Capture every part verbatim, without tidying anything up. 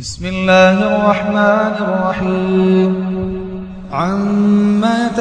بسم الله الرحمن الرحيم عما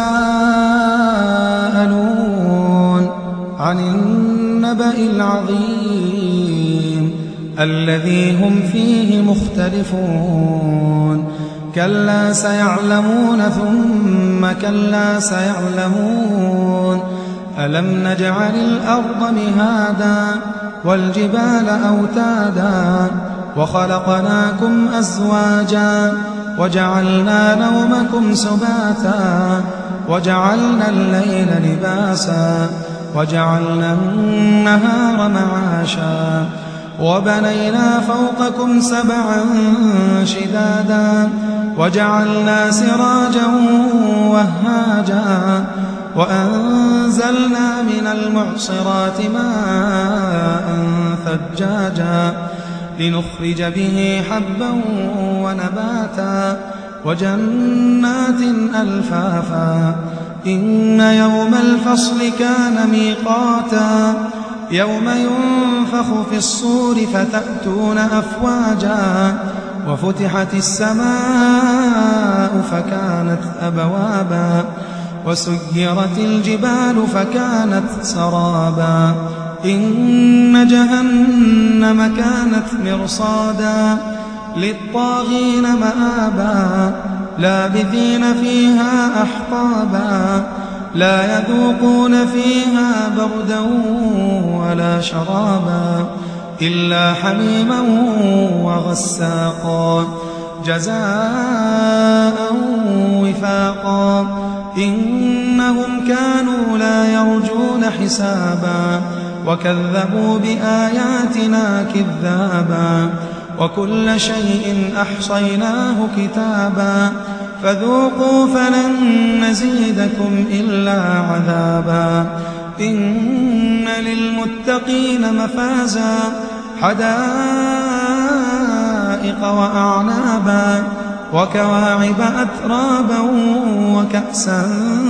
يتساءلون عن النبأ العظيم الذي هم فيه مختلفون كلا سيعلمون ثم كلا سيعلمون ألم نجعل الأرض مهادا والجبال أوتادا وخلقناكم أزواجا وجعلنا نومكم سباتا وجعلنا الليل لباسا وجعلنا النهار معاشا وبنينا فوقكم سبعا شدادا وجعلنا سراجا وهاجا وأنزلنا من المعصرات ماء ثجاجا لنخرج به حبا ونباتا وجنات ألفافا إن يوم الفصل كان ميقاتا يوم ينفخ في الصور فتأتون أفواجا وفتحت السماء فكانت أبوابا وسيرت الجبال فكانت سرابا إن جهنم كانت مرصادا للطاغين مآبا لابثين فيها أحقابا لا يذوقون فيها بردا ولا شرابا إلا حميما وغساقا جزاء وفاقا إنهم كانوا لا يرجون حسابا وكذبوا بآياتنا كذابا وكل شيء أحصيناه كتابا فذوقوا فلن نزيدكم إلا عذابا إن للمتقين مفازا حدائق وأعنابا وكواعب أترابا وكأسا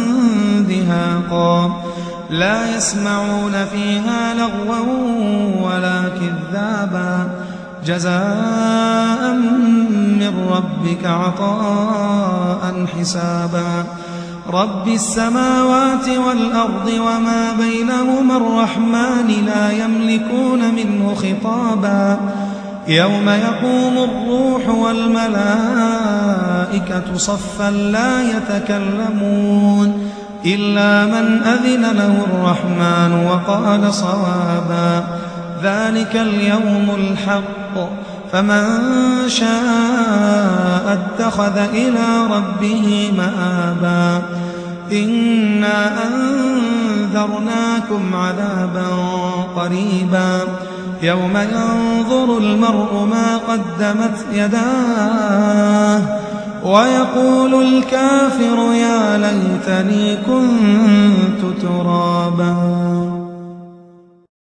دهاقا لا يسمعون فيها لغوا ولا كذابا جزاء من ربك عطاء حسابا رب السماوات والأرض وما بينهما الرحمن لا يملكون منه خطابا يوم يقوم الروح والملائكة صفا لا يتكلمون إلا من أذن له الرحمن وقال صوابا ذلك اليوم الحق فمن شاء اتخذ إلى ربه مآبا إنا أنذرناكم عذابا قريبا يوم ينظر المرء ما قدمت يداه ويقول الكافر يا ليتني كنت ترابا.